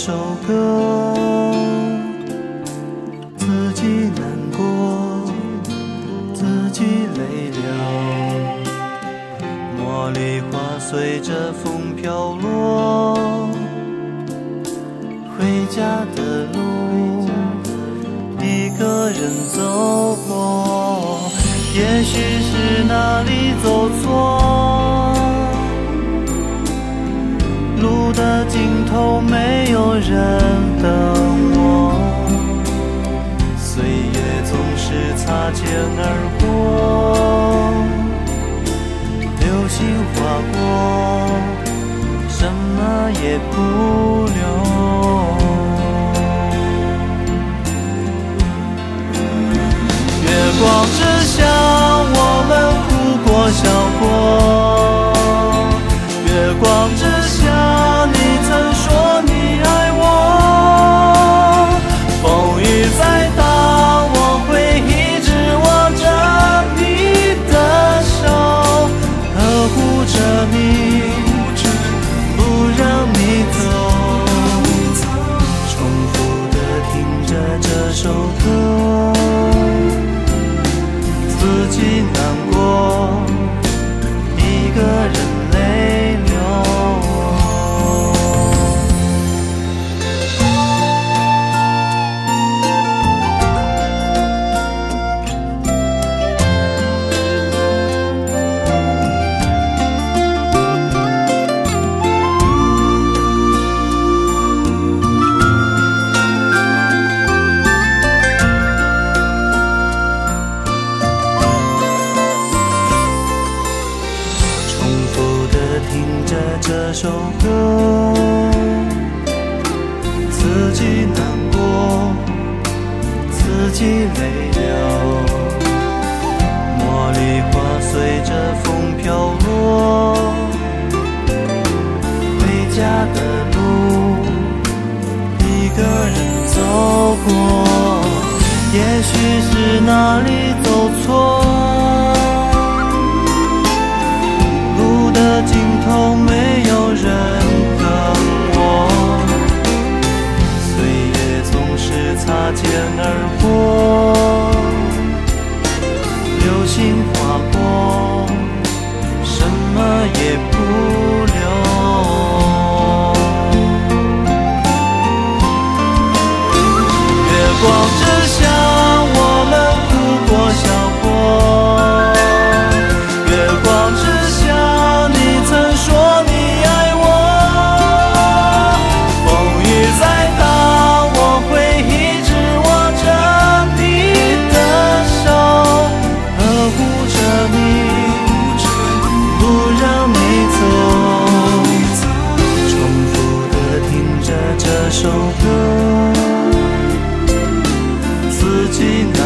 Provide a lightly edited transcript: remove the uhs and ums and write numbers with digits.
首歌，自己难过，自己泪流，茉莉花随着风飘落，回家的路一个人走过，也许是哪里走错，路的尽头没有人等我，岁月总是擦肩而过，流星划过，什么也不留。月光之下，我们哭过笑过，月光之下，你曾说你爱我，风雨再大，我会一直握着你的手，呵护着你，不让你走，重复地听着这首歌，自己难过，一个人泪流。听着这首歌，自己难过，自己泪流，茉莉花随着风飘落，回家的路一个人走过，也许是哪里走错，尽头没有人等我，岁月总是擦肩而过，流星划过，什么也不留。月光之下，我们哭过笑过，月光之下，你曾说你爱我，风雨再大，我会一直握着你的手，呵护着你，不让你走，重复地听着这首歌，自己